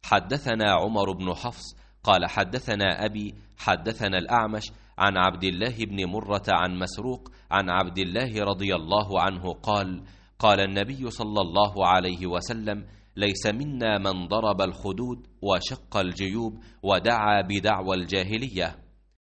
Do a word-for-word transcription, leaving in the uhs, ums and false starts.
حدثنا عمر بن حفص قال حدثنا أبي حدثنا الأعمش عن عبد الله بن مرة عن مسروق عن عبد الله رضي الله عنه قال قال النبي صلى الله عليه وسلم ليس منا من ضرب الخدود وشق الجيوب ودعا بدعوى الجاهلية.